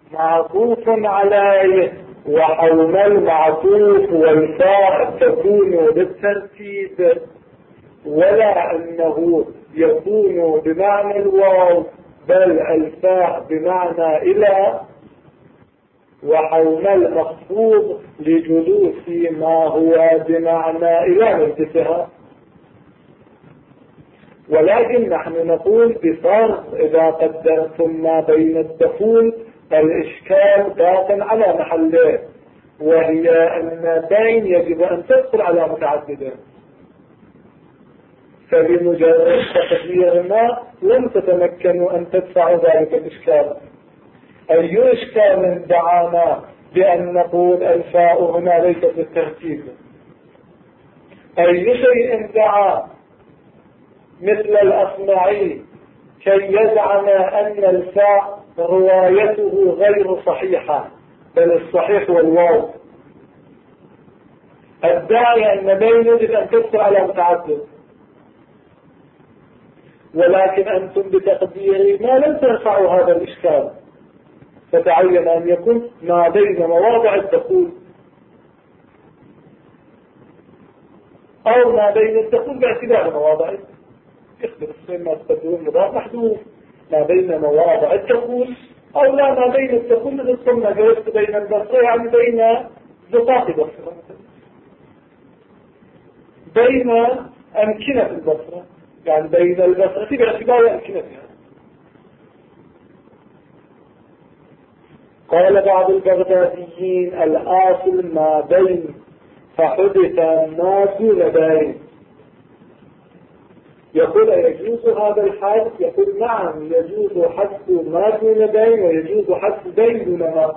معطوف عليه، وحول المعطوف والفاء تكون بالترتيب، ولا أنه يكون بمعنى الواو، بل الفاء بمعنى إلى، وحول المخفوض لجلوس ما هو بمعنى إلى منتفها. ولكن نحن نقول بفرق إذا قدرتم ما بين الدخول الإشكال باق على محله، وهي أن بين يجب أن تدخل على متعددة، فبمجرد تقدير ما لم تتمكنوا أن تدفعوا ذلك الإشكال. أي إشكال دعانا بأن نقول الفاء هنا ليست بالترتيب؟ أي شيء دعا مثل الأصمعي كي يزعم أن الفاء روايته غير صحيحة، بل الصحيح والواو؟ الداعي أن بين يجب أن تدخل على متعدد، ولكن أنتم بتقدير ما لم ترفعوا هذا الإشكال، فتعين أن يكون ما بين مواضع الدخول أو ما بين الدخول باعتبار مواضعه. يخبر السنة ما تقدرون مضاف محدود ما بين مواضع الدخول، أو لا ما بين الدخول من السنة جلست بين البصرة، يعني بين زقاق البصرة، بين أمكنة البصرة، يعني بين البصرة باعتبار أمكنتها. قال بعض البغداديين الآصل ما بين، فحدث الناس لبين. يقول يجوز هذا الحد؟ يقول نعم يجوز حذف ما دون بين، ويجوز حذف بين دون ما،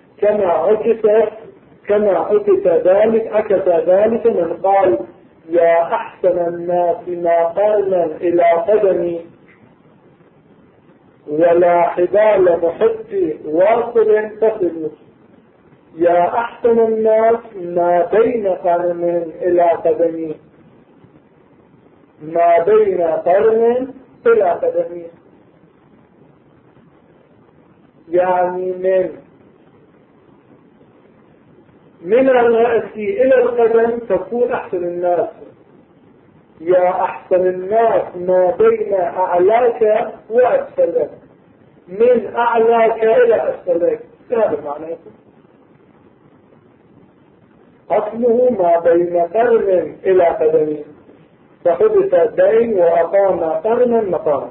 كما عكس ذلك من قال يا أحسن الناس ما قرنا إلى قدمي، ولا حبال محب واصل تصل. يا أحسن الناس ما بين قرن إلى قدمي، ما بين قرن إلى قدمي، يعني من الرأس إلى القدم تكون أحسن الناس. يا أحسن الناس ما بين أعلاك وأسفلك، من أعلاك إلى أسفلك، هذا معنى. أصله ما بين قرن إلى قدمين، فحدث بين وأقام قرنا مقاما.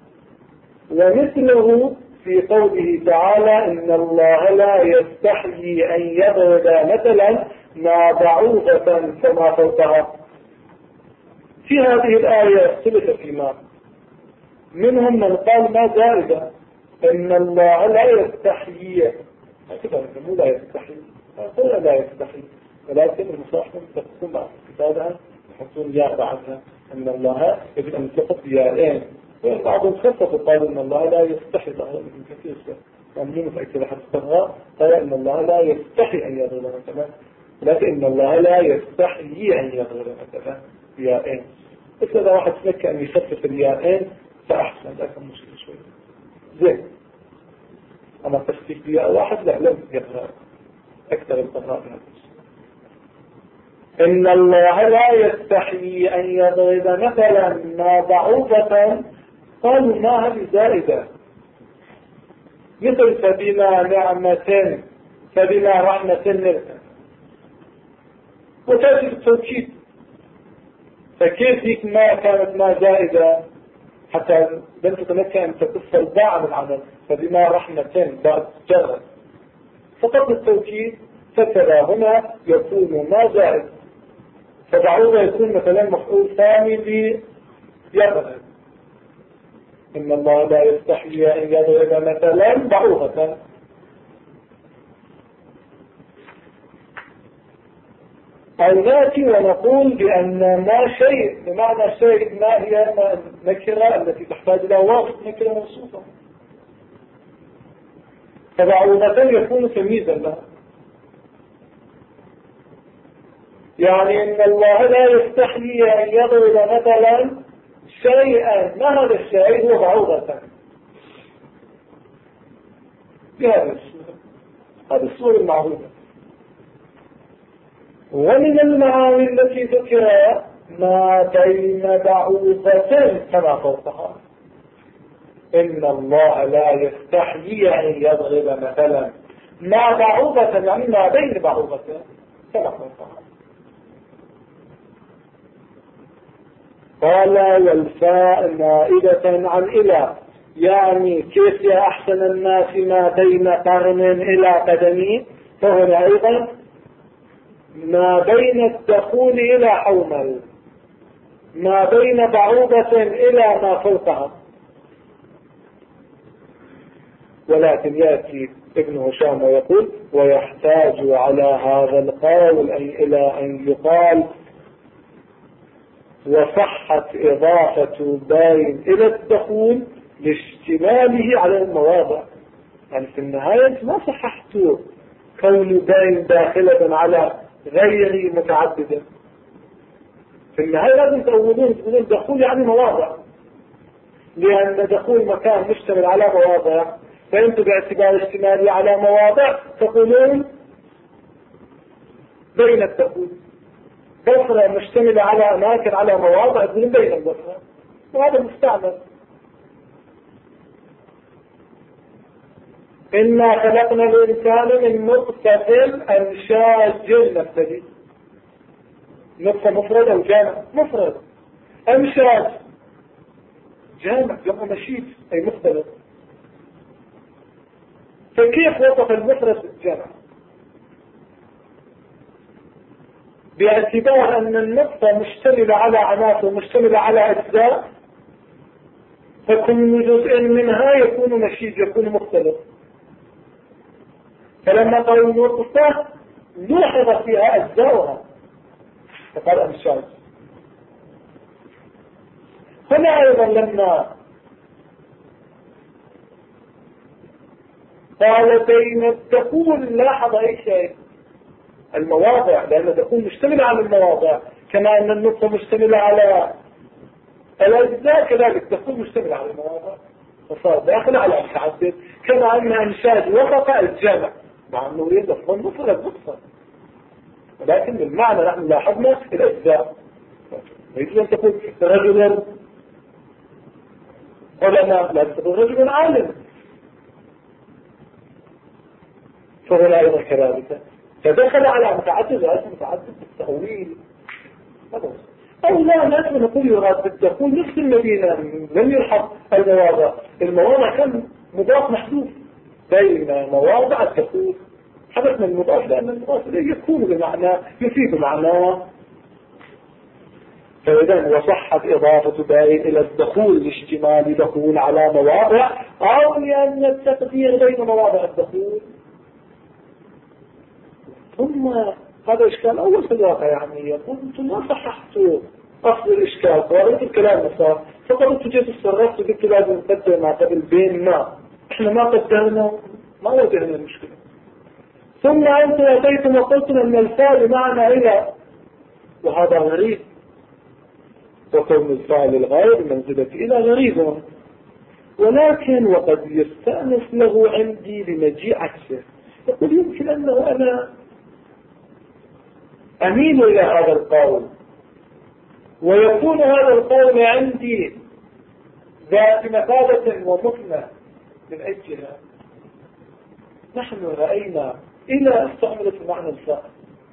ومثله في قوله تعالى إن الله لا يستحيي أن يضرب مثلا ما بعوضة فما فوقها. في هذه الآية اختلف فيما، منهم من قال ما زائدة، إن الله لا يستحيي، مو لا يستحيي، هو لا يستحيي، ولكن المصاحبة تكون بعض كتابها يحطون ياء بعدها، إن الله يجب أن تحط ياءين. وبعضهم خففوا قالوا إن الله لا يستحي، ظاهر ابن كثير ممنون متأكد حتى الصغار قال إن الله لا يستحي أن يضرب مثلا، لكن إن الله لا يستحيي أن يضرب مثلا ياءين. بس إذا واحد فكر أن يخفف الياءين فأحسن، لكن مشكلة شوي زين. أما تخفيف ياء واحد لا، لم يقرأ أكثر القراء من هذا. إن الله لا يستحيي أن يضرب مثلا ما بعوضة، قالوا ما هذه زائدة، مثل فبما نعمة فبما رحمة نرسل، وتأتي التوكيد. فكيف ذيك ما كانت ما زائدة حتى لم تتمكن أن تقص الباع من العمل؟ فبما رحمة بعد جرد فقط التوكيد، فكذا هنا يكون ما زائد، فبعوضة يكون مثلا مفعول ثاني ليضرب. إن الله لا يستحيي أن يضرب مثلا بعوضة. أو نأتي ونقول بأن ما شيء بمعنى شيء، ما هي النكرة التي تحتاج إلى وصف، نكرة موصوفة، فبعوضة يكون تمييزا لها. يعني إن الله لا يستحيي أن يضرب مثلا شيئا، ما هذا الشيء؟ هو بعوضة بهذا الشيء. هذه الصورة المعروفة. ومن المعاني التي ذكرها ما بين بعوضة كما فوقها. إن الله لا يستحيي أن يضرب مثلا ما بعوضة، يعني ما بين بعوضة كما فوقها. قال والفاء نائبة عن إلى، يعني كيف يا أحسن الناس ما بين قرن إلى قدمي، فهنا أيضا ما بين الدخول إلى حومل، ما بين بعوضة إلى ما فوقها. ولكن يأتي ابن هشام ويقول ويحتاج على هذا القول إلى أن يقال وصحت إضافة باين إلى الدخول لاشتماله على المواضع. يعني في النهاية ما صححت كون باين داخلة على غير متعددة. في النهاية لازم تقولون دخول يعني مواضع، لأن دخول مكان مشتمل على مواضع، فأنتم باعتبار اشتمالي على مواضع تقولون بين الدخول. بصرة مشتملة على أماكن على مواضع تقولون بين البصرة، وهذا مستعمل. إنا خلقنا الإنسان من نطفة أمشاج نبتدي. نطفة مفرد أو جامع؟ مفرد. أمشاج جامع، جمع مشيج أي مختلف. فكيف وصف المفرد بالجامع؟ باعتبار أن النطفة مشتملة على عناصر، مشتملة على أجزاء، فكل جزء منها يكون مشيج، يكون مختلف. فلما قالوا النطفة لوحظ فيها أجزاؤها فقال أمشاج. هنا أيضا لما قال بين الدخول لاحظ أي شيء المواضع، لأن الدخول مشتمل على المواضع كما أن النطفة مشتملة على الأجزاء، كذلك الدخول مشتمل على المواضع فصار داخل على متعدد. كما أن أمشاج وفق الجمع مع أنه يريد أفضل مفرد مفرد، ولكن بالمعنى نحن لاحظنا الأجزاء. يجب أن تقول رجل علماء، لا تقول رجل عالم. فهنا أيضا كذلك فدخل على متعدد وأسم متعدد بالتأويل. أو لا لازم نقول يراد بالدخول نفس الذين لم يلحظ المواضع. المواضع كان مضاف محذوف بين مواضع الدخول، حدثنا المضاف لأن المضاف يكون بمعنى يفيد معناه. فإذا وصحت إضافة باين إلى الدخول لاشتمال دخول على مواضع، أو لأن التقدير بين مواضع الدخول. ثم هذا إشكال أول في الواقع، يعني يقول أنتم ما صححتوا أصل الإشكال، قرأت الكلام نفسه فقلت جيت الصرفت وقلت لازم نقدر ما قبل بين ما إحنا ما قدرنا ما وجدنا المشكلة. ثم أنتم أتيتم وقلتم أن الفاء بمعنى إلى، وهذا غريب، وكون الفاعل الغير منزلة إلى غريب، ولكن وقد يستأنس له عندي لمجيء عكسه. يقول يمكن أنه أنا أميل إلى هذا القول، ويكون هذا القول عندي ذات مثابة ومثنى من أجلها. نحن رأينا إلى استعملت المعنى الفاء،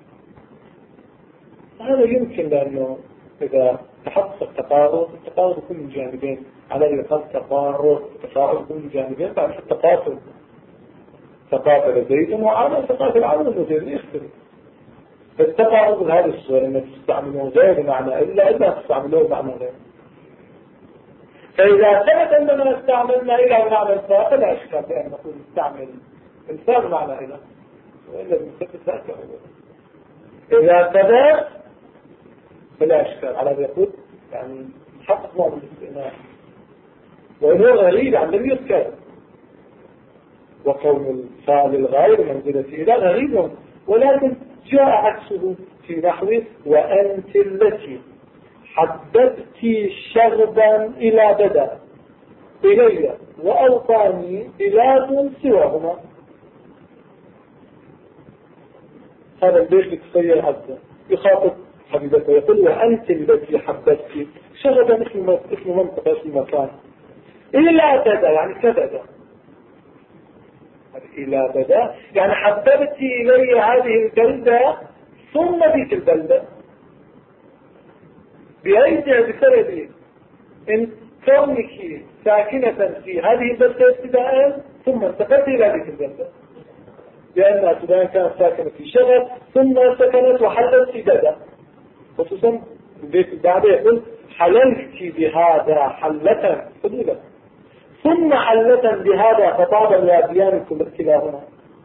هذا يمكن لأنه إذا تحقق التقارب يكون من جانبين، على الأقل تقارب يكون من جانبين. بعد التقاتل تقاتل زيد وعمل تقاتل عمل وزيد يختلف. فالتقارب بهذه الصورة أنك تستعملوه غير بمعنى إلا تستعملوه بمعنى غير. فإذا ثبت أننا استعملنا إلى بمعنى الفاء فلا أشكال بأن نقول نستعمل الفاء بمعنى إلى، وإلا بنثبت ذلك. إذا ثبت فلا أشكال على ذلك، يقول يعني حقق نوع من الاستئناف، وإنه غريب عن الذي يذكر. وقول الفاعل الغير منزلة إلى غريب، ولكن جاء عكسه في نحو وأنت التي حددت شغبا إلى بدا إلي وأوطاني بلاد سواهما. هذا البيت يتصير عبده يخاطب حبيبته يقول وأنت التي حببتي شغدا اسم منطقة اسم مكان إلا بدا يعني كبدا إلى بدا يعني حببت إلي هذه البلدة ثم ذيك البلدة بأيدها بسبب إن كونك ساكنة في هذه البلدة ابتداء ثم انتقلت إلى ذيك البلدة لأنها ابتداء كانت ساكنة في شغل ثم سكنت وحلت في بدا خصوصا البيت بعد يقول حللت بهذا حلة قبيلة ثم حلة بهذا خطابا الواديان كلاهما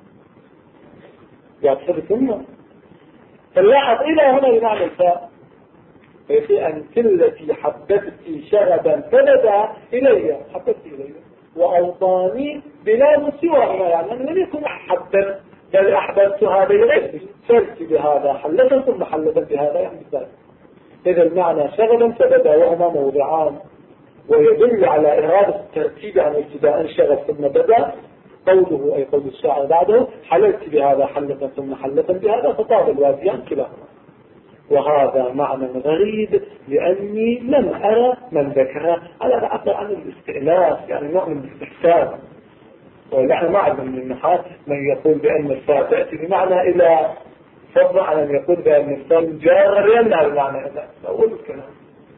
يعتبر ثم فلاحظ إلى هنا بمعنى الفاء فيقول أنت التي حببت شغبا فبدا إلي حببت إلي وأوطاني بلا سواهما يعني أنا لم يكن أحببت بل أحببت هذا إليه سرت بهذا حلة ثم حلة بهذا يعني بالذات إذا المعنى شغلا فبدا وهما موضعان ويدل على إرادة الترتيب عن ابتداء شغل ثم بدأ قوله أي قول الشاعر بعده حللت بهذا حلة ثم حلة بهذا فطاب الواديان كلاهما وهذا معنى غريب لأني لم أرى من ذكره على عبر عن الاستئناس يعني نوع من الاستحسان ونحن ما عندنا من النحاة من يقول بأن الفاء تأتي بمعنى إلى فضل عن أن يقول بأن الفاء جار يمنع بمعنى إلى أول الكلام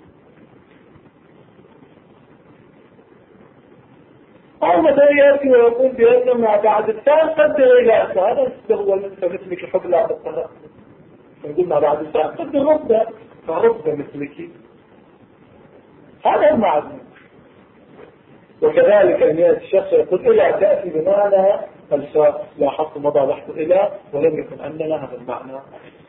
أو مثلا يأتي ويقول بأنه ما بعد الفاء قدر إلى هذا هو مثلك حبلى بالطرق نقول ما بعد الفاء قدر ربة فربة مثلك هذا المعنى وكذلك أن يأتي الشخص يقول إلى تأتي بمعنى الفاء لاحظت مضى بحث إلى ولم يكن عندنا هذا المعنى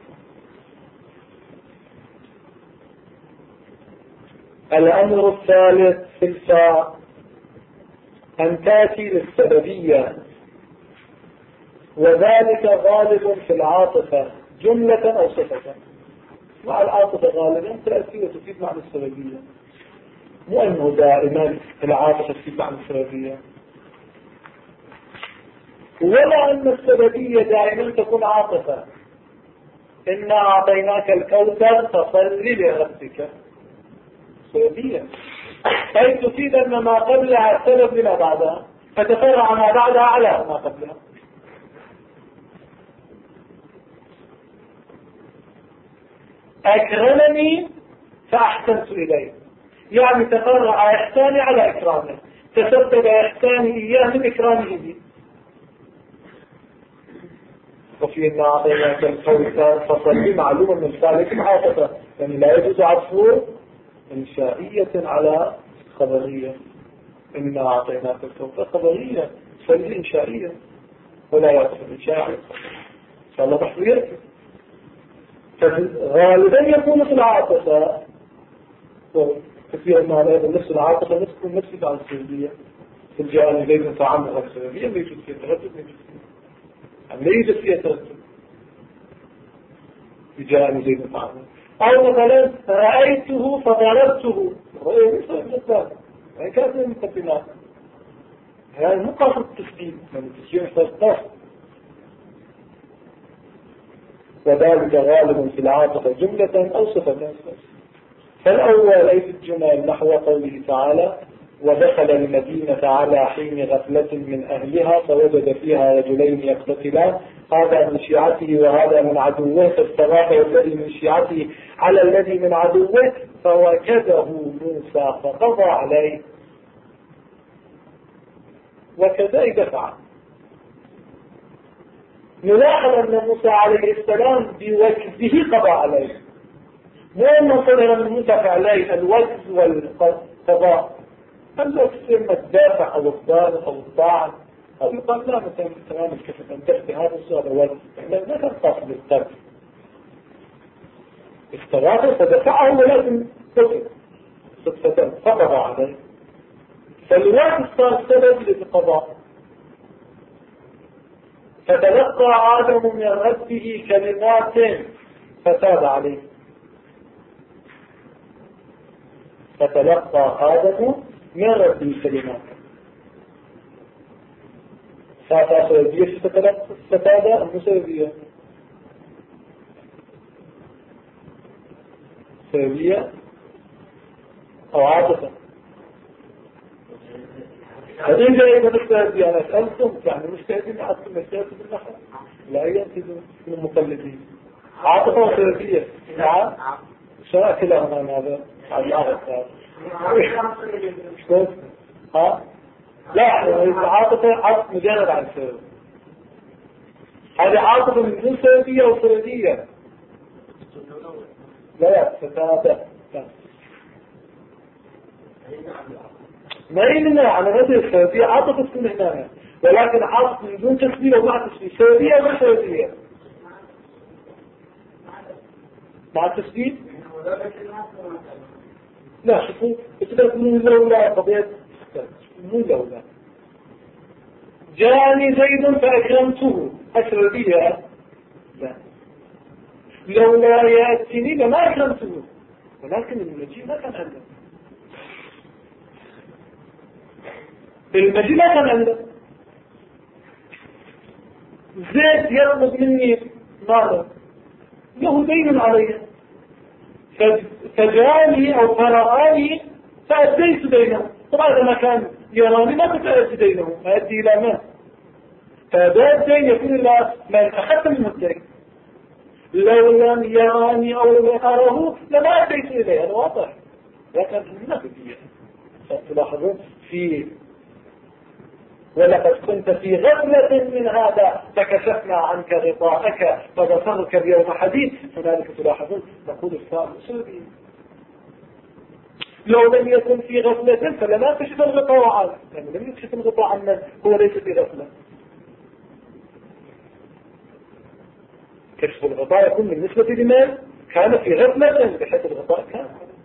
الأمر الثالث في الفاء أن تأتي للسببية وذلك غالب في العاطفة جملة أو صفة مع العاطفة غالبا تأتي وتفيد معنى السببية مو أنه دائما العاطفة تفيد معنى السببية ولا أن السببية دائما تكون عاطفة إنا أعطيناك الكوثر فصل لربك سببية أي تفيد أن ما قبلها سبب لما بعدها فتفرع ما بعدها على ما قبلها أكرمني فأحسنت إليه يعني تفرع إحساني على إكرامه تسبب إحساني إياه من إكرامه لي وفي إن أعطيناك الكوثر فصل معلومة من ذلك عاطفة يعني لا يجوز عطفه إنشائية على خبرية إنا أعطيناك الكوثر خبرية فلي إنشائية ولا يعطف الإنشاء فالله الله بحث يركب فغالبا يكون في العاطفة وكثيرا ما هذا نفس العاطفة نفس عن السلبية في الجانب زيد تعمق السلبية ما يوجد فيها تردد يعني لا يوجد فيها تردد في جانب زيد تعمق أو مثلا رأيته فضربته رأيه يصير بالذات يعني كانت من المقدمات يعني مو قاصد التسليم من التسليم يصير وذلك غالب في العاطفة جملة أو صفة فالأول أي في الجمل نحو قوله تعالى ودخل المدينة على حين غفلة من أهلها فوجد فيها رجلين يقتتلان هذا من شيعته وهذا من عدوه فاستغاث الذي من شيعته على الذي من عدوه فوجده موسى فقضى عليه وكذلك دفع نلاحظ أن موسى عليه السلام بوجده قضى عليه مو أنه صدر من موسى عليه الوجد والقضاء الوجد إما الدافع أو الضار أو الطاعن أو يقال لا مثلا تمام الكفة أن تأتي هذا السؤال الوجد ما كان قاصد القتل استغاثه فدفعه ولازم قتل صدفة فقضى عليه فالوجد صار سبب للقضاء فتلقى آدم من ربه كلمات فتاب عليه فتلقى آدم من ربه كلمات فاتأخذ سببية فتاب المسببية سلبية أو عاطفة. هذين جايين مجتهدين. أنا أسألكم يعني مجتهدين عاطفة مجتهدين بالنحو لا ينتجون من المقلدين عاطفة وسلبية. نعم شو كلاهما هذا على الأغلب ها لا العاطفة مجرد عن سبب. هذه عاطفة من دون سببية وسببية لا فتابع ما يمنع على هذه السببية عاطفة تكون هنا ولكن عاطفة من دون تسبية ومع تسبية سببية ولا سببية مع التسبية لا شوفوا بتبقى من لولا قضية مو لولا جاني زيد فأكرمته أسردية لا لولا يأتيني لما أكرمته ولكن المجيء ما كان عنده المجيء ما كان عنده زيد يطلب مني ماذا له دين علي فجاني أو فرآني فأديت دينه. طبعا إذا ما كان يراني ما كنت أدي دينه ما أدي إلى من فهذا الدين يكون إلى من أخذت منه الدين. لو لم يراني أو لم أره لما أديت إليه. هذا واضح لكن ما بدي تلاحظون في ولقد كنت في غفلة من هذا فكشفنا عنك غطاءك فبصرك اليوم حديد. هنالك تلاحظون نقول الفاء سوري لو لم يكن في غفلة فلما كشف الغطاء عنه يعني لم يكشف الغطاء عن من هو ليس في غفلة. كشف الغطاء يكون بالنسبة لمن كان في غفلة بحيث الغطاء كان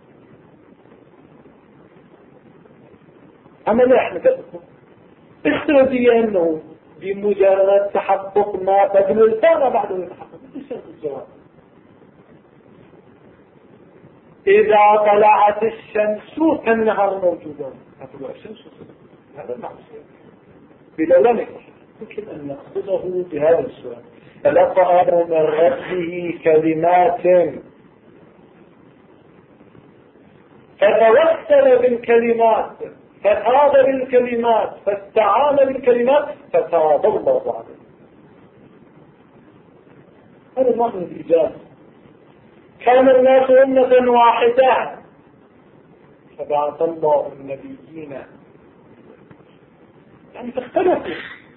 أما لا احنا كذلك استراتيجية أنه بمجرد تحقق ما قبل الفاء بعد التحقق بشرط الجواب. إذا طلعت الشمس كالنهار موجودا طلوع الشمس هذا المعنى بلا لا نكح يمكن أن نأخذه بهذا السؤال تلقى آدم من ربه كلمات فتوسل بالكلمات فتاب بالكلمات فاستعان بالكلمات فتاب الله عليه. هذا معنى الإيجاز. كان الناس أمة واحدة فبعث الله النبيين يعني تختلفوا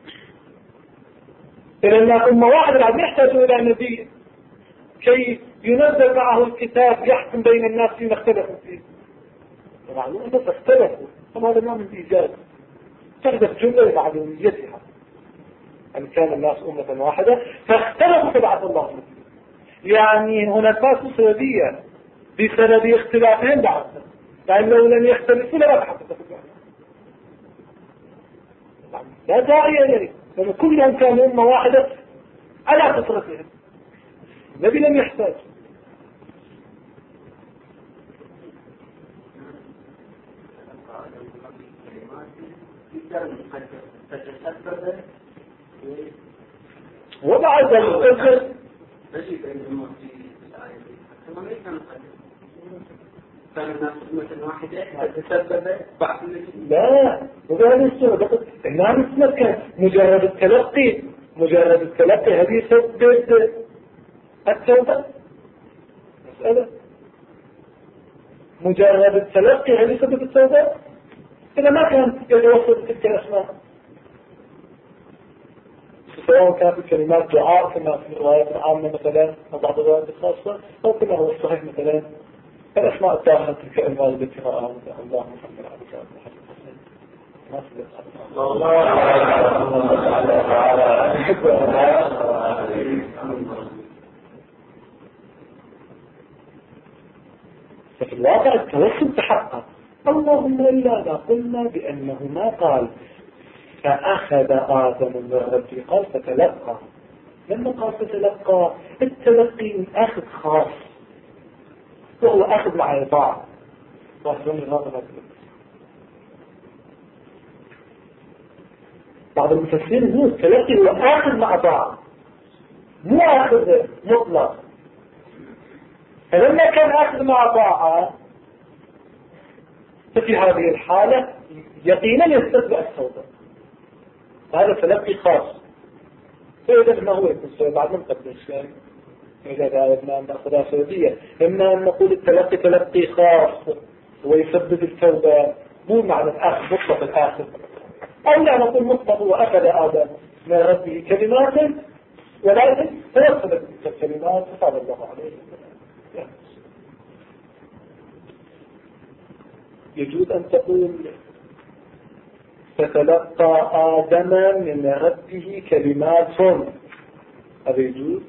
إلى الناس أمة واحدة بعد يحتاجوا إلى نبي كي ينزل معه الكتاب يحكم بين الناس فيما اختلفوا فيه. معلوم أنه تختلفوا هذا نوع من الإيجاز تحدث جملة لمعلوميتها أن كان الناس أمة واحدة فاختلفوا فبعث الله النبي. يعني هناك ناس سببية بسبب اختلافهم بعضهم يعني لو لم يختلفوا لما تحدثوا لا داعي يعني لأن كلهم كانوا أمة واحدة على فطرتهم. النبي لم يحتاج وبعد ذلك كان الناس أمة واحدة تسبب بعض لا وبهذه الصورة هنا نتمكن مجرد التلقي هذه يسبب التوبة مسألة مجرد التلقي هذه يسبب التوبة إذا ما كان يتوصل تلك الأسماء سواء كانت الكلمات دعاء كما في الروايات العامة مثلا أو بعض الروايات الخاصة أو كما هو الصحيح مثلا الأسماء الداخل تلك الألفاظ التي رأها الله محمد عليه الصلاة والسلام. ففي الواقع التوسل تحقق اللهم إلا ما قلنا بأنه ما قال فأخذ آدم من ربه قال فتلقى. لما قال فتلقى التلقي من أخذ خاص وهو أخذ مع إطاعة بعض المفسرين هو التلقي هو أخذ مع إطاعة مو أخذ مطلق فلما كان أخذ مع طاعة ففي هذه الحالة يقينا يستتبع التوبة. هذا تلقي خاص. فإذا ما هو يكون بعد من قبل الشيء إذا إما أن نأخذها سعودية، إما أن نقول التلقي تلقي خاص ويسبب التوبة، مو معنى الأخذ مطلق الآخر، أو لا نقول مطلق وأخذ آدم من ربه كلمات ولكن تلقى الكلمات فقال الله عليه. يجوز أن تقول فتلقى آدم من ربه كلمات، هذا يجوز؟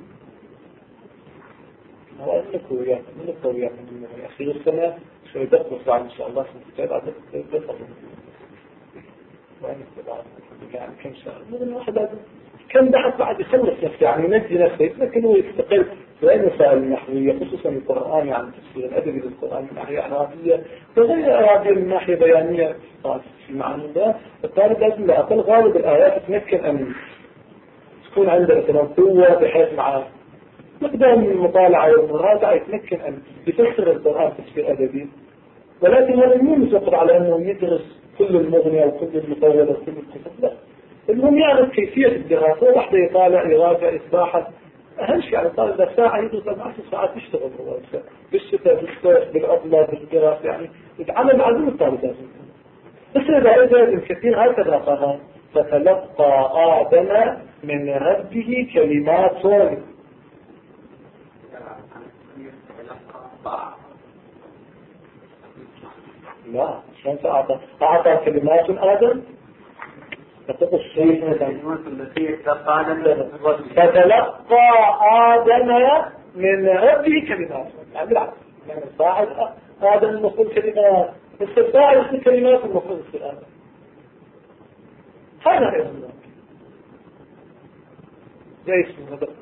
هو أنك وياك من أخير السنة شوي دقق بعد إن شاء الله سنتين بعد دقق وين استبعاد يعني كم شهر من واحد كم بحث بعد يخلص نفسه يعني ينجي نفسه، لكن هو يستقل في أي مسائل النحوية خصوصا القرآن يعني تفسير الأدبي للقرآن من ناحية إعرابية وغير إعرابية من ناحية بيانية في معنى ده. الطالب لازم لأقل غالب الآيات تمكن أن تكون عنده مثلا قوة بحيث مع مقدار من المطالعة والمراجعة يتمكن أن يفسر القرآن تفسير أدبي، ولكن هذا مو متوقف على أنه يدرس كل المغنية وكل المطولة وكل الكتب، لا، المهم يعرف كيفية الدراسة وحده يطالع يراجع يتباحث. أهم شيء على الطالب ده ساعة يدرس 10 ساعات يشتغل هو بالشتاء بالصيف بالعطلة بالدراسة يعني يتعلم عزيم الطالب لازم. بس إذا الكثير هكذا قال فتلقى آدم من ربه كلمات. لا شلون أعطى كلمات آدم فتلقى آدم من ربه كلمات يعني بالعكس يعني صاحب آدم المفروض كلمات استفاعل الكلمات المفروض في آدم هذا غير الله زي اسمه هذا.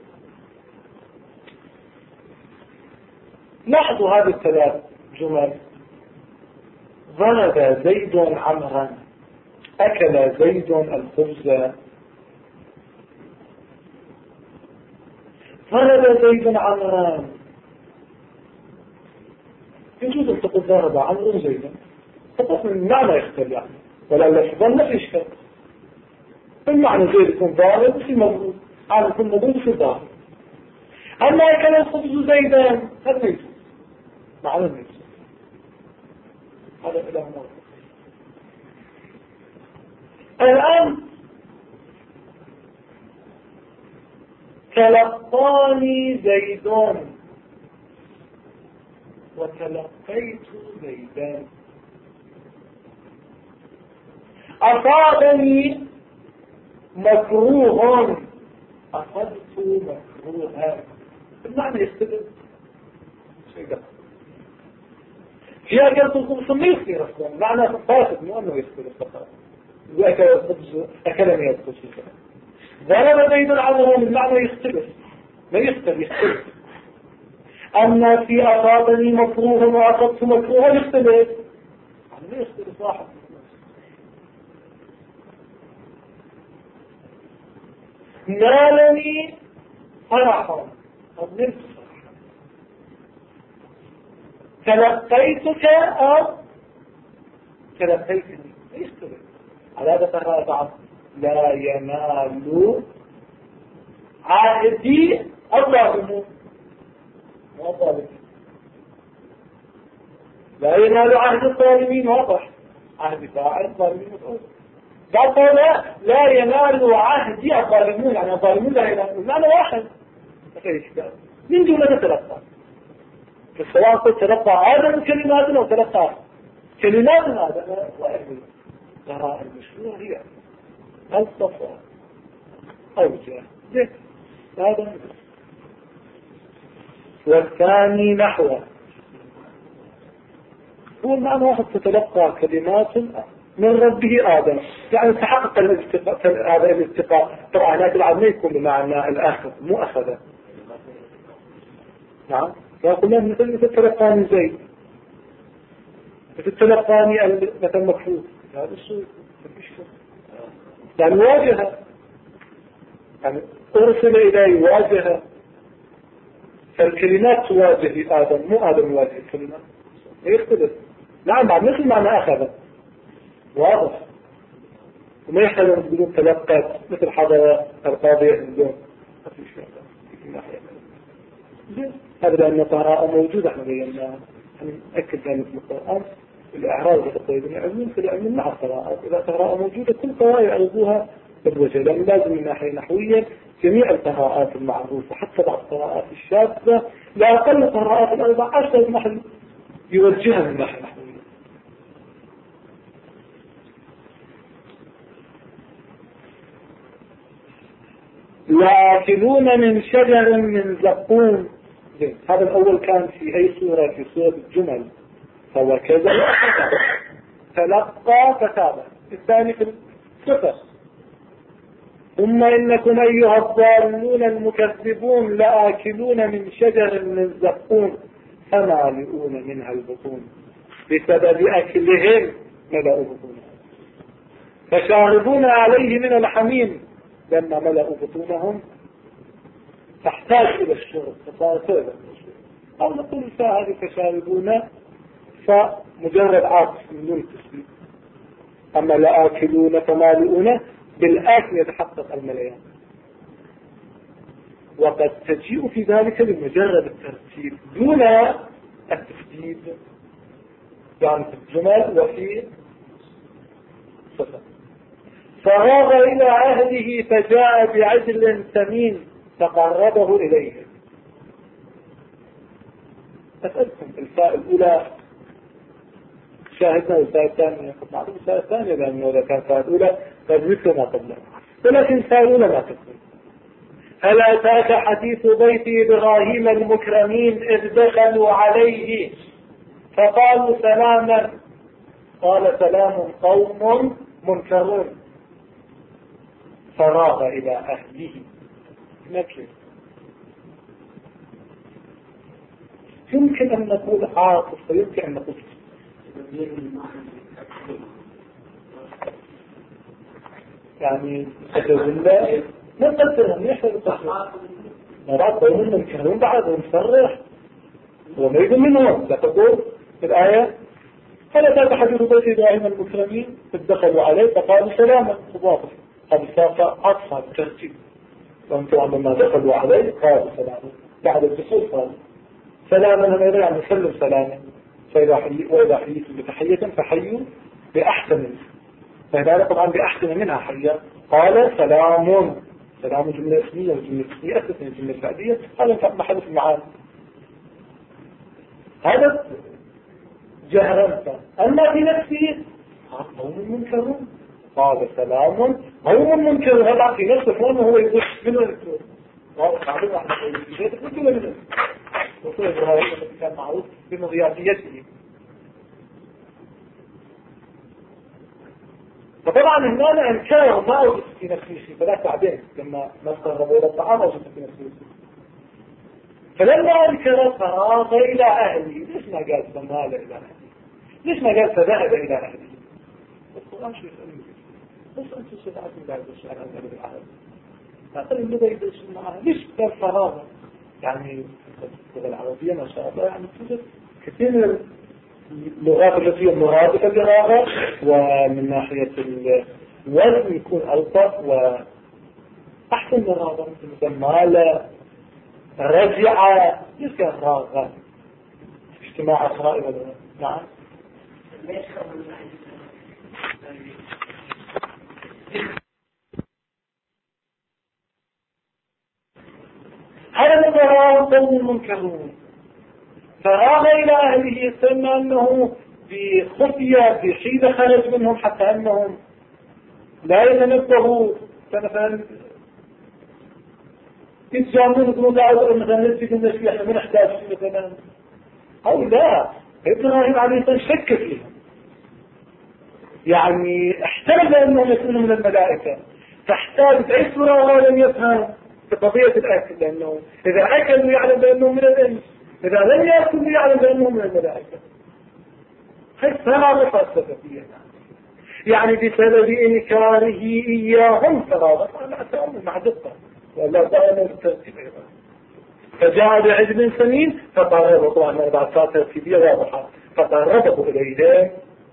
لاحظوا هذه الثلاث جمل: ضرب زيد عمرا، أكل زيد الخبز. ضرب زيد عمرا يجوز أن تقول ضرب عمرو زيدا فقط من المعنى يختلف يعني ولا اللفظان ما فيش فرق. المعنى زيد يكون ضارب في مضروب عم يكون مضروب في ضارب. أما أكل الخبز زيدا هذا يجوز معنى يجوز هذا إله مرة. الآن تلقاني زيدون وتلقيت زيدان. أصابني مكروه أخذت مكروها. المعنى يختلف شيء ده فيها كانت الخبز ما يصير أصلا معنى فاسد مو أنه يختلف فقط وأكل الخبز أكلني الخبز. ضرب زيد العمر المعنى يختلف ما يختلف. أما في أصابني مكروه وأصبت مكروه يختلف يعني ما يختلف واحد. نالني فرحا أو نلت فرحا. تلقيتك أو تلقيتني يختلف. على هذا ترى لا ينال عهدي الظالمون لا ينال عهد الظالمين واضح عهد فاعل الظالمين مفعول. قال لا ينال عهدي الظالمون يعني الظالمون لا ينالون معنى واحد من دون تتلقى سواء قلت تلقى آدم كلمات أو تلقى كلمات آدم واحد. ترى المشروع هي الصفوة أو جهة هذا والثاني نحوه هو المعنى واحد تتلقى كلمات من ربه آدم يعني تحقق هذا الاتقاء. طبعا لكن العظم يكون بمعنى الآخر مو أخذ. نعم فقلنا مثل تتلقاني زيد تتلقاني مثل مكفوف هذا الشيء يعني واجهة يعني أرسل إليه واجهة فالكلمات تواجه آدم، مو آدم يواجه الكلمات، يختلف. نعم بعد مثل ما أنا أخذ واضح، وما يحتاج أن تقولون تلقت مثل حضر القاضية اليوم. هذا لأن الطهارة موجودة، احنا بينا نأكد ذلك في القرآن. الأعراض الطيبين يعلمون في العلم مع القراءات، إذا القراءة موجودة كل قراءة يعرضوها بالوجه، لأن لازم من ناحية نحوية جميع القراءات المعروفة حتى بعض القراءات الشاذة لا أقل القراءات الأربع عشر محل يوجهها من ناحية نحوية. لآكلون من شجر من زقوم. هذا الأول كان في أي سورة؟ في سورة الجمل. فوكذا تلقى فتابع. الثاني في الصفر. ثم إنكم أيها الضالون المكذبون لآكلون من شجر من زقوم فمالئون منها البطون بسبب أكلهم ملأوا بطونهم فشاربون عليه من الحميم لما ملأوا بطونهم تحتاج إلى الشرب فصار سبب أو نقول هذه فشاربون فمجرد عاطف من نون التسبيح. أما لآكلون فمالئون بالآكل يتحقق المليان، وقد تجيء في ذلك بمجرد الترتيب دون التشديد، يعني في الجمل وفي صفة. فراغ إلى أهله فجاء بعجل سمين فقربه إليه. أسألكم الفاء الأولى شاهدنا الفاء الثانية، قد نعرف الفاء الثانية لأنه إذا كان الفاء الأولى قد مثل ما قبلها، ولكن الفاء الأولى ما تكون. هل أتاك حديث ضيف إبراهيم المكرمين إذ دخلوا عليه فقالوا سلاما قال سلام قوم منكرون فراغ إلى أهله نكر. يمكن أن نقول عاطف ويمكن أن نقول يعني الله ما قدرهم يحفظ التحرير مرات قوم منكرون بعضهم صرح وما يقول منهم. لا تقول في الآية هل أتاك حديث ضيف إبراهيم المكرمين فدخلوا عليه فقالوا سلاما خضافا. هذه الساقة عطفها بترتيب، وانتم عندما دخلوا عليه قالوا سلاما بعد الدخول قالوا سلاما. هم أيضا يعني سلم سلاما. وإذا حييتم بتحية فحيوا بأحسن منها، فهذا طبعا بأحسن منها حيا. قال سلام. سلام جملة اسمية وجملة اسمية أساسا الجملة الفعلية هذا محل في المعاني. هذا جهرا. أما في نفسه قوم منكرون قال سلام قوم منكرون. هذا في نفسه كونه هو يقول منه الكتور معلوم احنا في البيت كل منه وصول إبراهيم الذي كان معروف بمضيافيته. فطبعا هنا انكار ما اوجد في نفسه شيء فلا بعدين لما نقرب الى الطعام اوجد في نفسه شيء. فلما انكر فراغ الى اهله. ليش ما قال فمال الى اهله؟ ليش ما قال فذهب الى اهله؟ القرآن شو يسألني بس انتم سمعتم بعد الشعر عن ابي العرب فقال اللغة يدرس معها. ليش قال فراغ؟ يعني اللغة العربية ما شاء الله يعني توجد كثير من اللغات التي هي مرادفة للغة، ومن ناحية الوزن يكون ألطف وأحسن من الراغة مثل مال رجع. ليش كان راغة اجتماع أسرائيل ولا نعم هذا الفراغ قوم منكرون. فراغ إلى أهله ثم أنه بخفية بحيلة خرج منهم حتى أنهم لا يتنبهوا. مثلا يتجاملون يقولون لا أقول مثلا نسيك النسيح احنا ما نحتاج مثلا أو لا. إبراهيم عليه السلام شك فيهم يعني احتمل أنهم يكونوا من الملائكة فاحتاج بأي صورة وهو لم يفهم بقضية الأكل، لأنه إذا أكلوا يعلم بأنه من الإنس، إذا لم يأكلوا يعلم بأنه من الملائكة. هي سبب فلسفية يعني بسبب إنكاره إياهم سبب. أنا أتأمل مع دقة ولا دائما الترتيب أيضا. فجاء بعجل سمين فقربه، طبعا الأربعة ترتيبية واضحة، فقربه إليه.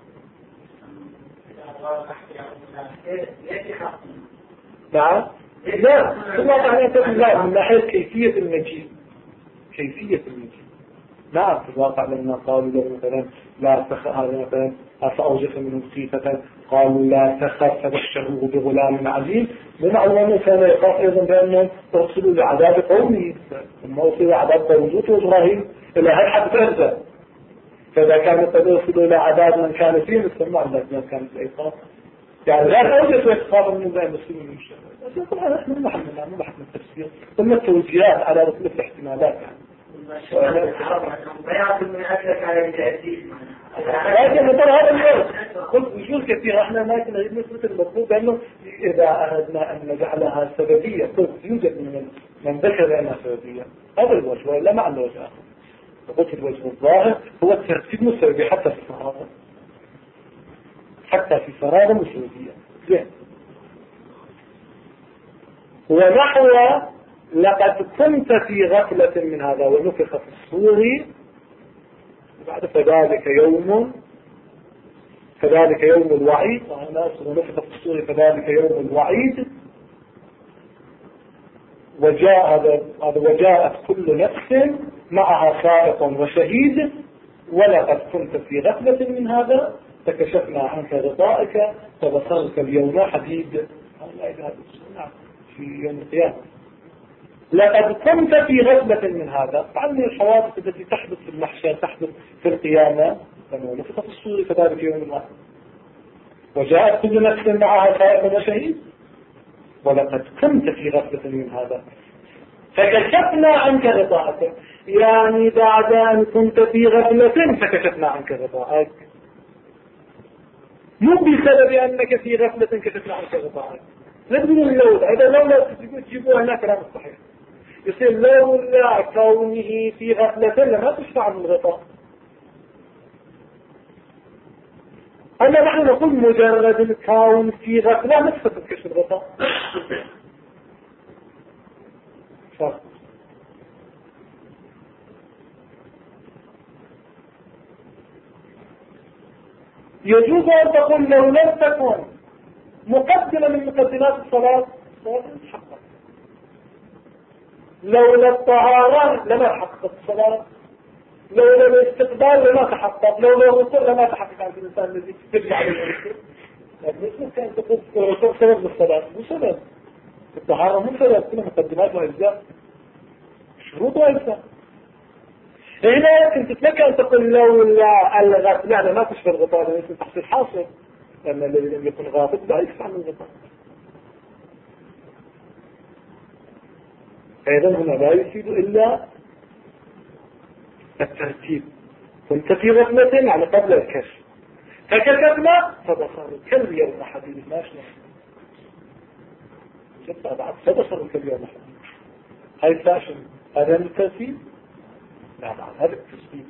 نعم لا لا من ناحية كيفية المجيء، كيفية المجيء. نعم في الواقع لما قالوا له مثلا لا تخف، هذا مثلا فأوجس منه خيفة، قالوا لا تخف فبشروه بغلام عظيم، بمعنى أنه كان يخاف أيضا بأنهم توصلوا لعذاب قومه، ثم وصلوا لعذاب قوم لوط وإبراهيم إلى هاي حد فرزة. فإذا كانت توصلوا إلى عذاب من كان فيه مثل ما عندنا كانت الإيقاف، يعني لا توجد ويتخاف من ذا المسلمين من الشر. بس طبعا احنا مو محمل التفسير، ثم التوجيهات على رتبة الاحتمالات يعني. لكن ترى هذا الوقت قلت وجوه كثيرة، احنا ما نريد نثبت المطلوب بأنه إذا أردنا أن نجعلها سببية، قلت يوجد من ذكر بأنها سببية، هذا الوجه ولا معنى وجه آخر. قلت الوجه الظاهر هو الترتيب مسببي حتى في الصحابة، حتى في فرادة مسببية زين. ونحو لقد كنت في غفلة من هذا ونفخ في الصور بعد فذلك يوم الوعيد، ونفخ في الصور فذلك يوم الوعيد، وجاءت كل نفس معها سائق وشهيد، ولقد كنت في غفلة من هذا فكشفنا عنك غطائك فبصرك اليوم حديد. في يوم القيامة لقد كنت في غفلة من هذا، عن الحوادث التي تحدث في المحشر تحدث في القيامة، ونفخ في الصور فذلك يوم الواحد، وجاءت كل نفس معها سائق وشهيد، ولقد كنت في غفلة من هذا فكشفنا عنك غطاءك، يعني بعد أن كنت في غفلة فكشفنا عنك غطاءك، مو بسبب أنك في غفلة كشفنا عنك غطاءك. نبني اللولا، إذا لولا تجيبوها هنا كلام صحيح، يصير لولا كونه في غفلة لما تشفع من الغطاء. أما نحن نقول مجرد الكون في غفلة نفسه كشف الغطاء. يجوز أن تقول لو لم تكن مقدمة من مقدمات الصلاة تحقق، لولا الطهارة لما تحققت الصلاة، لولا الاستقبال لما تحقق، لولا الوصول لما تحقق عند الإنسان الذي ترجع للوصول. لكن كان تقول الوصول سبب للصلاة، مو سبب الطهارة، مو سبب، كلها مقدمات وأجزاء، شروط وأجزاء. هنا كنت لك أن تقول لولا الغفلة، يعني ما تشفى الغطاء لأنه تحصيل حاصل، لأن الذي لم يكن غافل لا يكفى عن الغطاء. أيضا هنا لا يفيد إلا الترتيب، كنت في غفلة يعني قبل الكشف فكتبنا فبصر الكلب يوم حديد ماشي جبت بعد فبصر الكلب يوم حديد، هاي فاشل، هذا الترتيب لا بعد هذا الترتيب.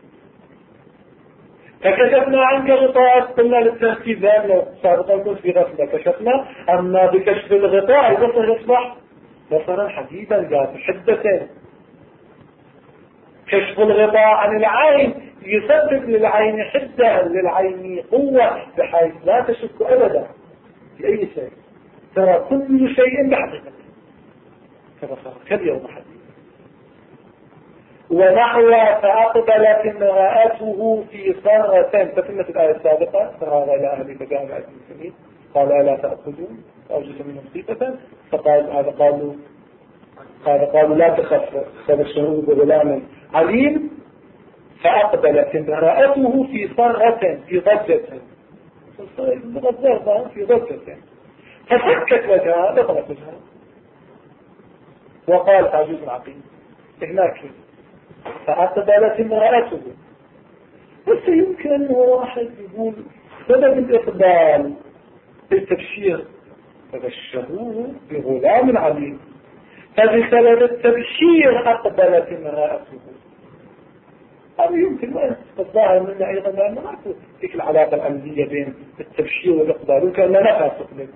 فكشفنا عنك غطاء، قلنا للترتيب لأنه سابقا كنت في غفلة كشفنا، أما بكشف الغطاء البصر يصبح بصرا حديدا ذات حدة. كشف الغطاء عن العين يسبب للعين حدة، للعين قوة بحيث لا تشك أبدا في أي شيء، ترى كل شيء بحقيقته كبصر كاليوم حديد. ونحو فأقبلت امرأته في صرة، تتمت الآية السابقة، فراغ إلى أهل فجاء بعد المسلمين قال ألا تأخذون فأوجس منهم خيفة، قالوا لا تخف فبشروه بغلام عليم. فأقبلت امرأته في صرة، في ضجة، في ضجة، ففكت وجهها دخلت وجهها وقالت عجوز عقيم هناك. فأقبلت امرأته، بس يمكن أنه واحد يقول سبب الإقبال بالتبشير فبشروه بغلام عليم، فبسبب التبشير أقبلت امرأته. هذا يمكن أن تتظاهر منا أيضا لأنه ما تلك العلاقة الأمنية بين التبشير والإقبال، وكأن لا نفع تقبل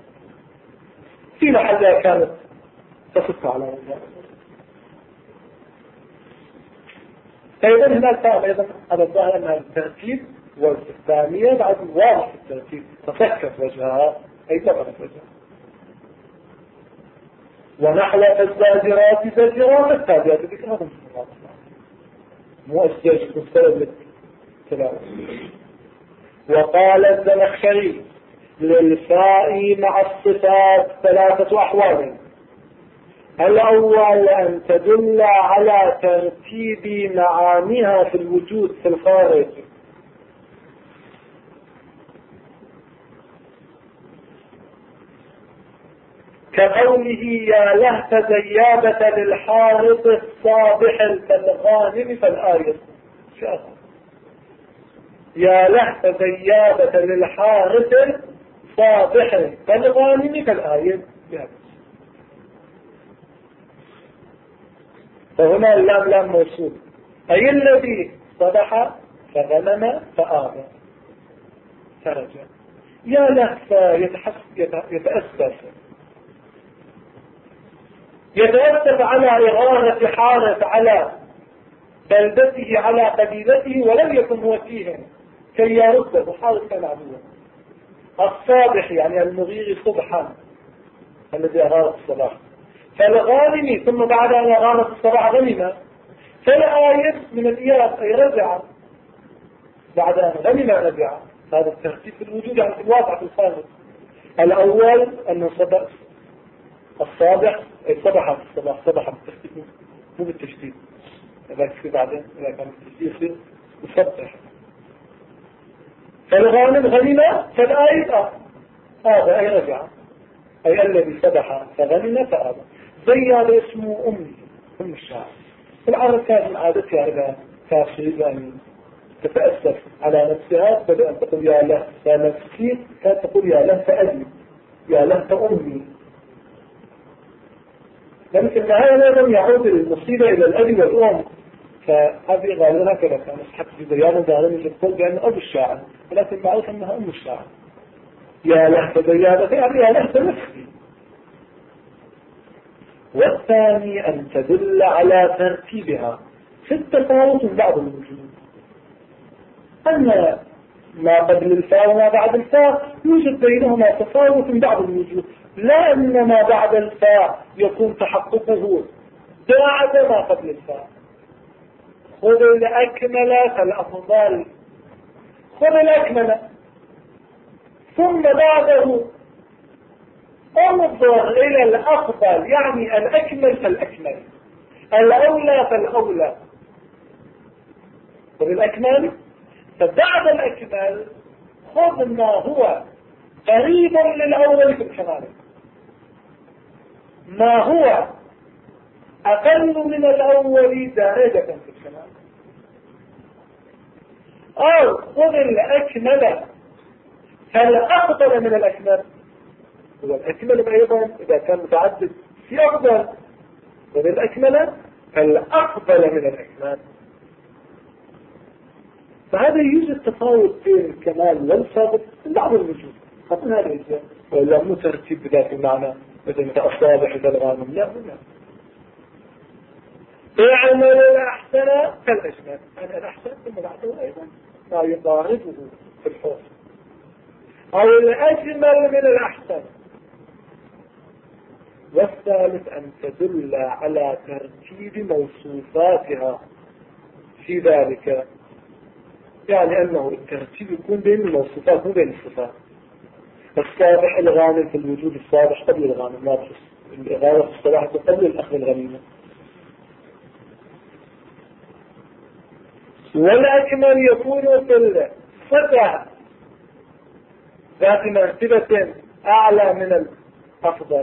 في محلها كانت تصف على وجهها. فإذا هناك فهم أيضا هذا الظاهر أنها الترتيب، والثانية بعد واضح الترتيب تفكت وجهها أي طبقت وجهها. ونحو الزاجرات زجرا التاليات ذكرها مؤسس مستند للتلاوة. وقال الزمخشري للفاء مع الصفات ثلاثة أحوال: الأول أن تدل على ترتيب معانيها في الوجود في الخارج، كقوله يا لهف زيادة للحارث الصابح كالغانم فالآية. يا لهف زيادة للحارث صابح كالغانم فالآية. فهنا اللام لام موصول، أي الذي صبح فغنم فآبى فرجع. يا لهف يتأسف على إغارة حارث على بلدته على قبيلته ولم يكن هو فيهم كي يرده. حارث كان عدوا. الصابح يعني المغير صبحا الذي أغار الصباح، فالغانم ثم بعد أن أغار الصباح غنم، فالآية من الإياب أي رجع بعد أن غنم رجع. هذا الترتيب في الوجود عن الواقع في الخارج. الأول أنه الصابح أي صبح في الصباح، صبح بالتشديد مو بالتشديد، إذا كان بعدين إذا كان بالتشديد يصبح. فالغانم غنم فالآية هذا أي رجع، أي الذي صبح فغنم فآبى. زي هذا اسمه أم الشاعر. العرب كانت من عادتها إذا كانت أن تتأسف على نفسها بدأت تقول يا له فنفسي، كانت تقول يا له فأبي، يا له فأمي. لكن في النهاية لازم يعود المصيبة إلى الأب والأم. فهذه غالبا هكذا كانت حتى في ديانة غالبا يقول بأن أبو الشاعر، ولكن معروف أنها أم الشاعر. يا له فديانة يعني يا له فنفسي. والثاني أن تدل على ترتيبها في التفاوت من بعض الوجود، أن ما قبل الفاء وما بعد الفاء يوجد بينهما تفاوت من بعض الوجود، لا أن ما بعد الفاء يكون تحققه بعد ما قبل الفاء. خذ الأكمل فالأفضل، خذ الأكمل ثم بعده انظر إلى الأفضل، يعني الأكمل فالأكمل، الأولى فالأولى. خذ الأكمل فبعد الأكمل خذ ما هو قريب للأول في الكمال، ما هو أقل من الأول درجة في الكمال. أو خذ الأكمل فالأفضل من الأكمل، هو الأكمل أيضا إذا كان متعدد في أفضل، خذ الأكمل فالأفضل من الأكمل. فهذا يوجد تفاوت بين الكمال والفضل من بعض الوجود، خاصة هذا الإجزاء، ولا مو ترتيب بذات المعنى مثل الصابح مثل الغانم، لا. اعمل الأحسن فالأجمل، أنا الأحسن ثم بعده أيضا ما يضاربه في الحسن، أو الأجمل من الأحسن. والثالث أن تدل على ترتيب موصوفاتها في ذلك، يعني أنه الترتيب يكون بين الموصوفات مو بين الصفات. الصابح الغانم في الوجود، الصابح قبل الغانم، لا تحس الغانم في الصباح قبل الأخذ الغنيمة. والأكمل يكون في الصفة ذات مرتبة أعلى من الأفضل.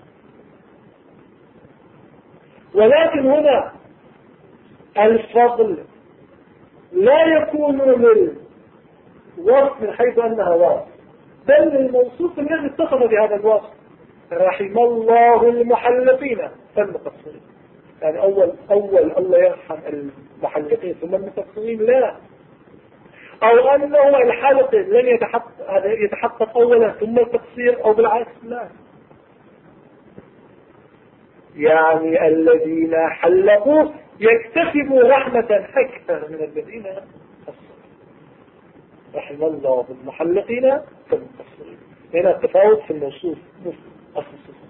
ولكن هنا الفضل لا يكون للوصف من حيث أنها وصف، بل للموصوف الذي اتصف بهذا الوصف. رحم الله المحلقين فالمقصرين، يعني أول الله يرحم المحلقين ثم المقصرين، لا. أو أنه الحلق لن يتحقق أولا ثم التقصير، أو بالعكس، لا. يعني الذين حلقوا يكتسبوا رحمة أكثر من الذين قصروا. رحم الله بالمحلقين كالمقصرين. هنا التفاوت في النصوص أصل الصفة.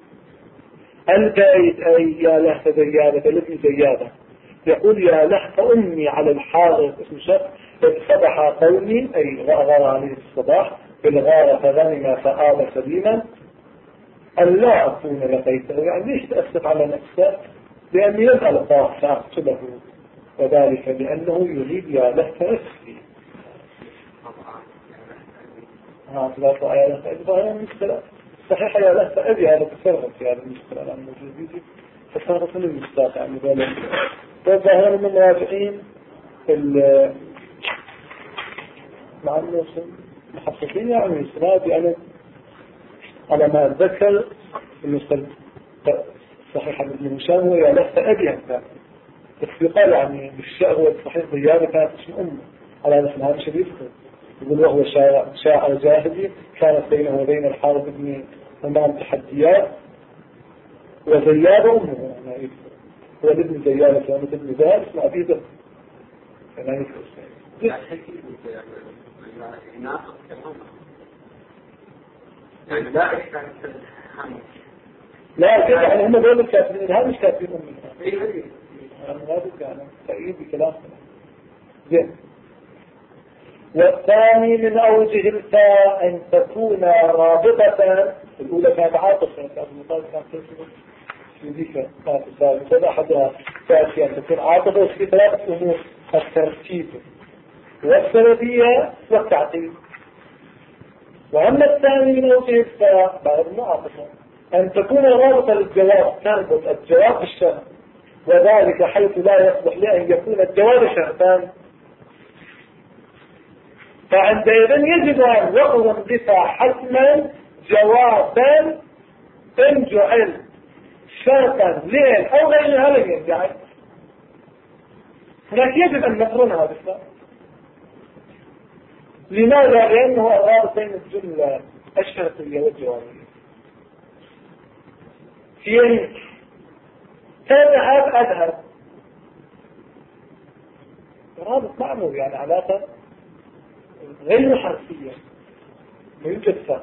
البيت أي يا لهف زيادة الابن زيادة يقول يا لهف أمي على الحارث اسم شخص صبح قومي أي غار عليه الصباح بالغارة فغنم فآب سليما أن لا أكون لقيته. يعني ليش تأسف على نفسه؟ لأن يسأل الله فأقتله، وذلك لأنه يريد يا لهف نفسي. ثلاثة آيات أجبها المشكلة صحيح يا لهف أبي هذا تفرغت في هذا المشكلة لأن موجودين تفرغت من المستاق عن ذلك. فالظاهر من الراجعين مع الناس محققين يعني إسناد يعني على ما أتذكر المستقبل صحيح ابن هشام هو يا لهف أبي هذا بس يقال يعني بالشعر والصحيح ضيابة كانت اسم أمه على نفس هذا شديد يقول وهو شاعر جاهلي كانت بينه وبين الحارث بن همام تحديات وزياد أمه يعني هو ابن زياد كان ابن زياد اسمه أبي ذر كان لا كده يعني هم دول الكافرين هذا مش كافرين أمي هذا يعني تأييد بكلام زين. والثاني من أوجه الفاء أن تكون رابطة. الأولى كانت عاطفة كانت في ذيك كانت الثالثة أحدها تأتي أن تكون عاطفة في ثلاث أمور الترتيب والسببية والتعقيد. وأما الثاني من أوجه الفاء بعد المعاطفة أن تكون رابطة للجواب تربط الجواب بالشرط، وذلك حيث لا يصلح لأن يكون الجواب شرطان، فعندئذ يجب أن ينضف حتما جوابا إن جعل شرطا لين أو غيرها لن ينجعل، لكن يجب أن نقرنها بالفعل. لماذا؟ لأنه الرابط بين الجملة الشرطية والجوابية. في أذهب رابط معمول يعني علاقة غير حرفية لا يوجد فرق.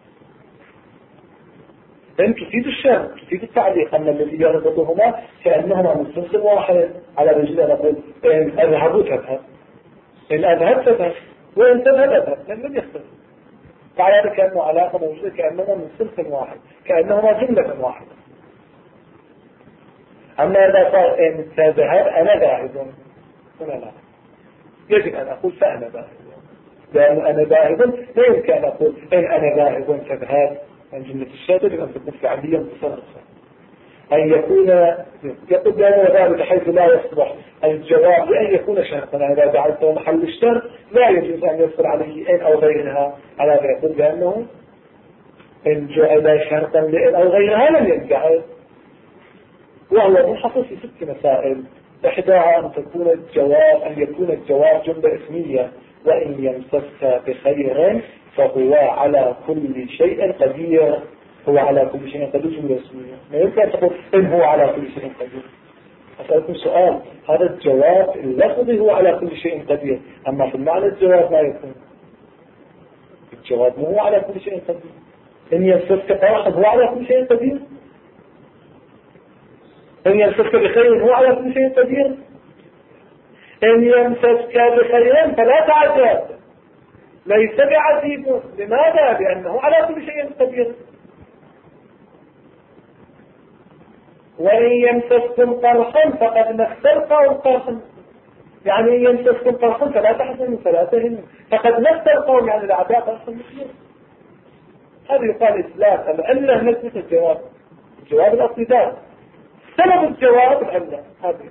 لأن تفيد الشرط تفيد التعليق أن الذي يربطهما كأنهما من صنف واحد على رجل نقول إن أذهب تذهب إن أذهب تذهب وإن تذهب أذهب لم يختلف. فعلى كأنه علاقة موجودة كأنهما من صنف واحد كأنهما جملة واحدة. أما إذا صار إن تذهب أنا ذاهب هنا لا يجب أن أقول فأنا ذاهب، لأن أنا ذاهب لا يمكن أن أقول إن أنا ذاهب كذهاب عن جملة الشاطئ لأن تكون فعليا متصرفة. أن يكون يقول لنا ذلك حيث لا يصبح الجواب لأن يكون شرطا. إذا جعلته محل الشرط لا يجوز أن يصل عليه إن أو غيرها على ذلك لأنه إن جعل شرطا لإن أو غيرها لم ينجعل. وهو منحصر في 6 مسائل. إحداها أن يكون الجواب جملة اسمية وإن يمسك بخير فهو على كل شيء قدير. هو على كل شيء قدير جملة اسمية. ما يمكن تقول إن هو على كل شيء قدير. أسألكم سؤال، هذا الجواب اللفظي هو على كل شيء قدير، أما في المعنى الجواب ما يكون. الجواب مو على كل شيء قدير. إن يمسك بخير هو على كل شيء قدير. إن يمسك بخير هو على كل شيء قدير. إن يمسك بخير فلا تعجب ليس بعجيب. لماذا؟ لأنه على كل شيء قدير. وإن يمسكم قرحا فقد مس القوم قرحا، يعني إن يمسكم قرحا فلا تحزنوا فلا تهنوا فقد مس القوم يعني الأعداء قرحا مثلهم. هذا يقال إثبات العلة نسبة الجواب. الجواب الأصلي سبب الجواب العلة. هذه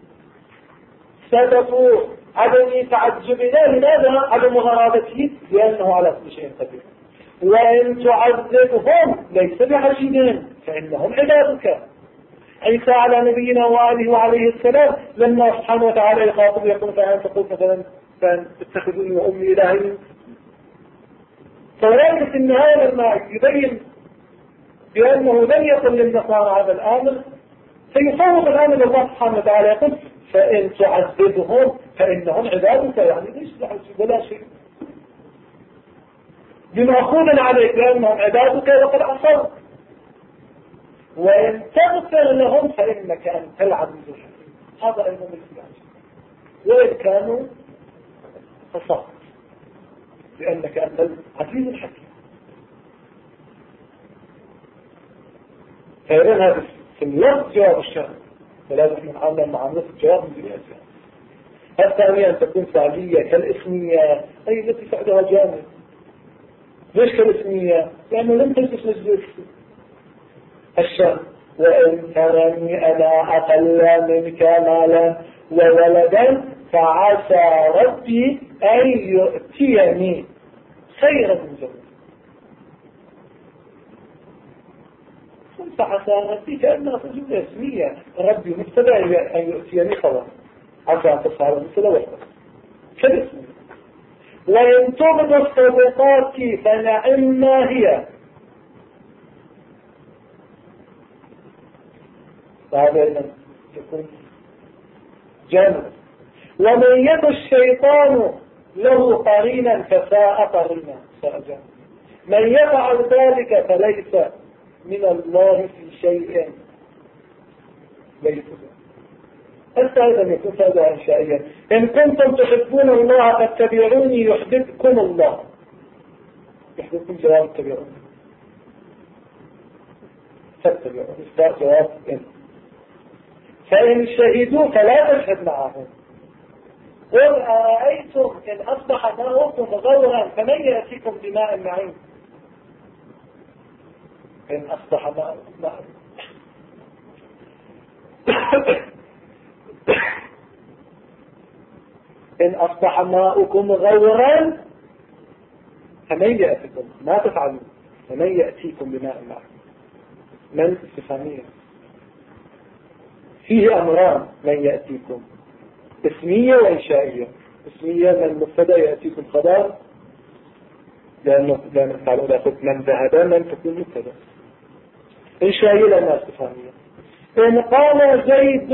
سبب عدم تعجبنا لماذا؟ عدم غرابته لأنه على كل شيء قدير. وإن تعذبهم ليس بعجيبين فإنهم عبادك. عيسى على نبينا وآله وعليه السلام لما سبحانه وتعالى يخاطب يقول فأنت تقول مثلا فاتخذوني وأمي إلهي. فولكن في النهاية لما يبين بأنه لم يكن للنصارى هذا الآمر، فيفوض الآن إلى الله سبحانه وتعالى يقول فإن تعذبهم فإنهم عبادك، يعني ليش ولا شيء بمأخوذ عليك لأنهم عبادك وقد عصوا، وإن تغفر لهم فإنك أنت العزيز الحكيم. هذا أيضا الإسلام، وإن كانوا فسقط لأنك أنت العزيز الحكيم. فإذن هذا في اللفظ جواب الشرع، فلازم نتعامل مع نفس الجواب من جميع الجهات. الثانية أن تكون فعلية كالاسمية، أي التي فعلها جامد. ليش كالاسمية؟ لأنه لم تجلس مجلس الشرع. وإن ترني أنا أقل منك مالا وولدا فعسى ربي أن يؤتيني خيرا من ذلك. فعسى ربي كأنها جملة اسمية، ربي مبتدأ أن يؤتيني خبر، عسى أن تصحى مثل وحده كالاسمية. وإن تبدوا الصدقات فنعما هي، فهذا يكون جامد. ومن يد الشيطان له قرينا فساء قرينا، من يفعل ذلك فليس من الله في شيء، ليس أيضا يكون هذا إنشائيا. إن كنتم تحبون الله فاتبعوني يحببكم الله. يحببكم جواب اتبعوني، فاتبعوني جواب إن. فإن شهدوا فلا تشهد معهم. قل أرأيتم إن أصبح ماؤكم غورا فمن يأتيكم بماء معين. إن أصبح ماؤكم إن أصبح ماؤكم غورا فمن يأتيكم، ما تفعلون، فمن يأتيكم بماء معين. من استفهامية فيه أمران، من يأتيكم اسمية وإنشائية. اسمية من مبتدا يأتيكم خبر، لأنه تعالوا لأخذ من ذهب من تكون مبتدا. إنشائية لأنها استفهامية. إن قال زيد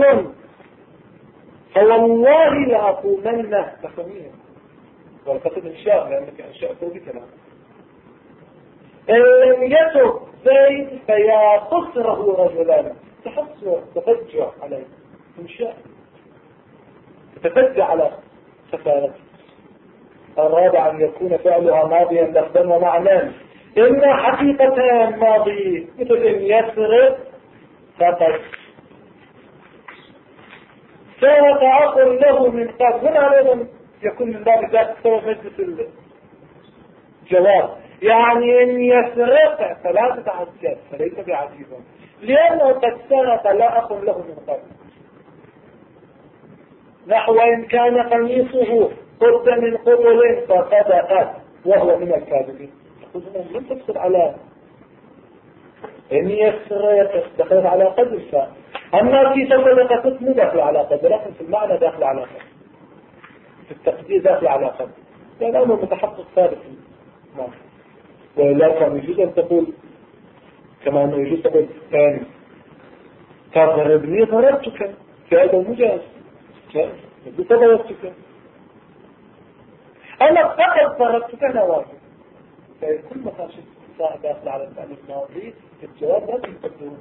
فوالله لأقومن تفهمية، والقصد إنشاء لأنك أنشأته بكلام. إن لم يتب زيد فيا خسره رجلان، تفجع عليه إنشاء، تتفجع على سفارته. الرابع أن يكون فعلها ماضيا لفظا ومعنى. إن حقيقة ماضي مثل إن يسرق فقد سرق أخ له من قبل، هنا أيضا يكون من باب ذات سبب مجلس الجواب، يعني إن يسرق فلا تتعجب فليس بعجيب، لأنه قد سرق لا أخ له من قبل. نحو إن كان قميصه قد من قبل فصدقت وهو من الكاذبين. لم تقصد على إن يسرق دخلت على قدر الفاء، أما في صدقة مو داخل على قدر، لكن في المعنى داخل على قدر، في التقدير داخل على قدر، لأن أمر متحقق ثابت. ولا كان يجوز أن تقول كما أنه يجوز تقول ثاني تضربني ضربتك، في هذا المجاز ضربتك، أنا فقط ضربتك أنا واجب. فكل ما كان شيء داخل على الفعل الماضي في الجواب لازم تقدرون.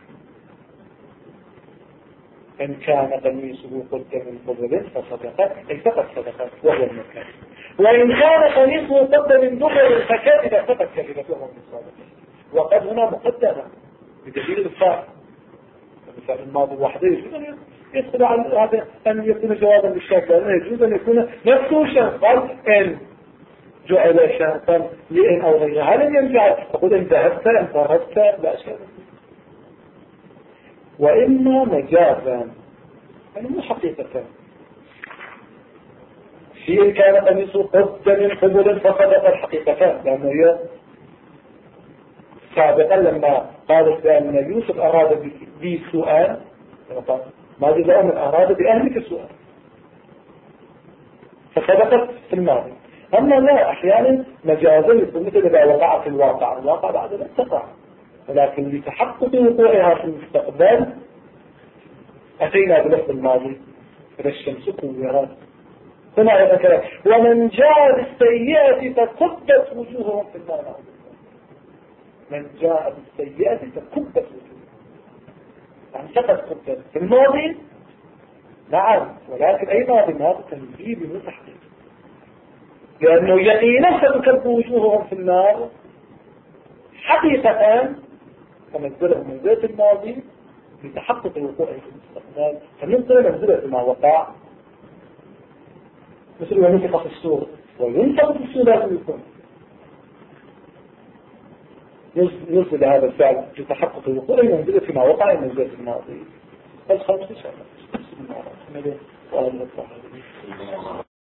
إن كان قميصه قد من قبل فصدقت، أي فقط صدقت وهو المكان. وإن كان قميصه قد من دبر فكذب فقط كذبت وهو من الصادق. وقد هنا مقدمة بدليل الفاء، المثال الماضي وحده يجوز يدخل على هذا أن يكون جوابا للشرط، لأنه يجوز أن يكون نفسه شرطا إن جعل شرطا لإن أو غيرها لم ينجعل. تقول إن ذهبت إن ضربت لا شيء. وإما مجازا يعني مو حقيقة. في إن كان قميصه قد من قبل فصدق الحقيقتان، لأنه هي سابقا لما قالت بأن يوسف أراد بي سؤال ما جزاء من أراد بأهلك سؤال فصدقت في الماضي. أما لا، أحيانا مجازا يكون مثل إذا وقع في الواقع بعد لا تقع، ولكن لتحقق وقوعها في المستقبل أتينا بلفظ الماضي إذا الشمس كورت. هنا يذكر ومن جاء بالسيئة فكبت وجوههم في النار. من جاء بالسيئة فكبت وجوههم، يعني فقط كبت في الماضي. نعم، ولكن أي ماضي؟ ماضي تنزيل وتحقيق، لأنه يقينا ستكب وجوههم في النار حقيقة، فنزلهم منزلة الماضي لتحقق وقوعه في المستقبل، فننزل منزلة ما وقع. مثل ما نفق في السور وينفق في السور لازم يكون ينزل هذا الفعل لتحقق وقوعه منزلة ما وقع منزلة الماضي. الخمس شهر